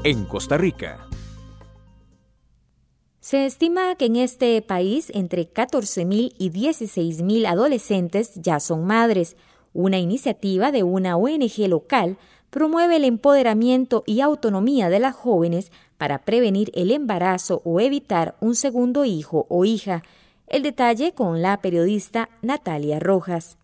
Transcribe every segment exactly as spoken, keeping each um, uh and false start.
en Costa Rica. Se estima que en este país entre catorce mil y dieciséis mil adolescentes ya son madres. Una iniciativa de una O N G local promueve el empoderamiento y autonomía de las jóvenes para prevenir el embarazo o evitar un segundo hijo o hija. El detalle con la periodista Natalia Rojas.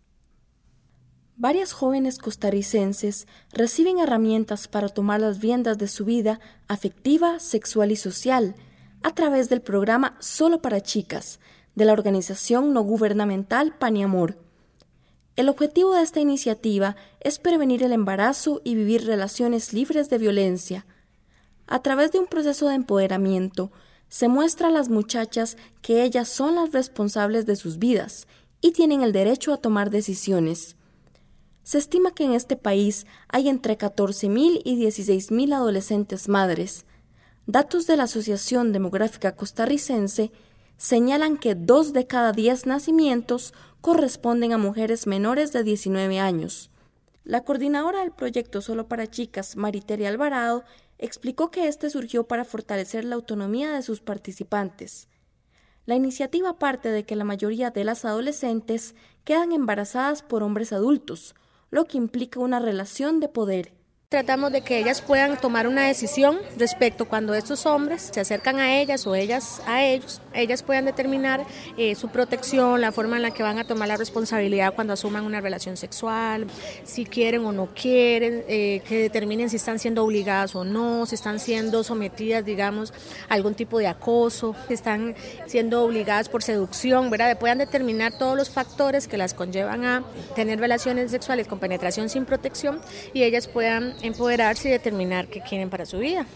Varias jóvenes costarricenses reciben herramientas para tomar las riendas de su vida afectiva, sexual y social a través del programa Solo para Chicas de la organización no gubernamental Paniamor. El objetivo de esta iniciativa es prevenir el embarazo y vivir relaciones libres de violencia. A través de un proceso de empoderamiento, se muestra a las muchachas que ellas son las responsables de sus vidas y tienen el derecho a tomar decisiones. Se estima que en este país hay entre catorce mil y dieciséis mil adolescentes madres. Datos de la Asociación Demográfica Costarricense señalan que dos de cada diez nacimientos corresponden a mujeres menores de diecinueve años. La coordinadora del proyecto Solo para Chicas, Mariteria Alvarado, explicó que este surgió para fortalecer la autonomía de sus participantes. La iniciativa parte de que la mayoría de las adolescentes quedan embarazadas por hombres adultos, lo que implica una relación de poder. Tratamos de que ellas puedan tomar una decisión respecto cuando estos hombres se acercan a ellas o ellas a ellos, ellas puedan determinar eh, su protección, la forma en la que van a tomar la responsabilidad cuando asuman una relación sexual, si quieren o no quieren, eh, que determinen si están siendo obligadas o no, si están siendo sometidas, digamos, a algún tipo de acoso, si están siendo obligadas por seducción, ¿verdad? Puedan determinar todos los factores que las conllevan a tener relaciones sexuales con penetración sin protección y ellas puedan empoderarse y determinar qué quieren para su vida.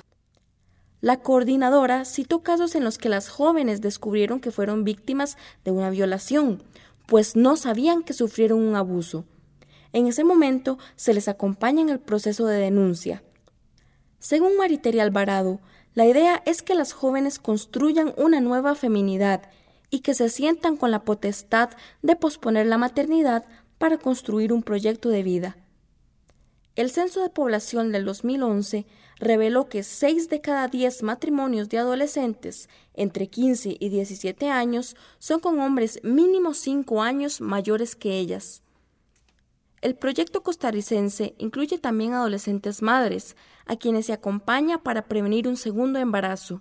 La coordinadora citó casos en los que las jóvenes descubrieron que fueron víctimas de una violación, pues no sabían que sufrieron un abuso. En ese momento se les acompaña en el proceso de denuncia. Según Mariteria Alvarado, la idea es que las jóvenes construyan una nueva feminidad y que se sientan con la potestad de posponer la maternidad para construir un proyecto de vida. El Censo de Población del dos mil once reveló que seis de cada diez matrimonios de adolescentes entre quince y diecisiete años son con hombres mínimo cinco años mayores que ellas. El proyecto costarricense incluye también adolescentes madres, a quienes se acompaña para prevenir un segundo embarazo.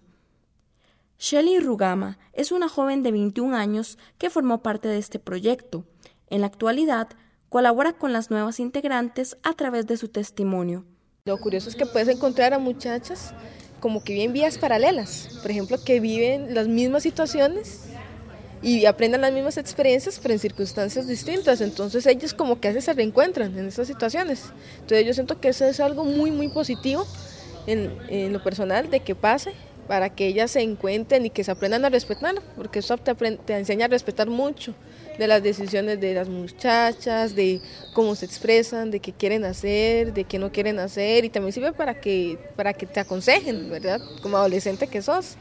Shelly Rugama es una joven de veintiún años que formó parte de este proyecto. En la actualidad, colabora con las nuevas integrantes a través de su testimonio. Lo curioso es que puedes encontrar a muchachas como que viven vías paralelas, por ejemplo, que viven las mismas situaciones y aprenden las mismas experiencias, pero en circunstancias distintas. Entonces ellos como que a veces se reencuentran en esas situaciones. Entonces yo siento que eso es algo muy, muy positivo en, en lo personal de que pase, para que ellas se encuentren y que se aprendan a respetar, porque eso te, te enseña a respetar mucho de las decisiones de las muchachas, de cómo se expresan, de qué quieren hacer, de qué no quieren hacer, y también sirve para que, para que te aconsejen, ¿verdad?, como adolescente que sos.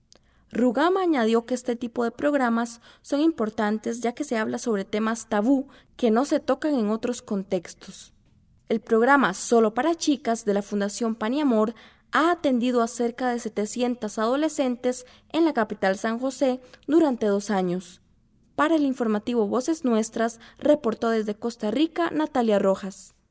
Rugama añadió que este tipo de programas son importantes ya que se habla sobre temas tabú que no se tocan en otros contextos. El programa Solo para Chicas de la Fundación Paniamor ha atendido a cerca de setecientas adolescentes en la capital San José durante dos años. Para el informativo Voces Nuestras, reportó desde Costa Rica Natalia Rojas.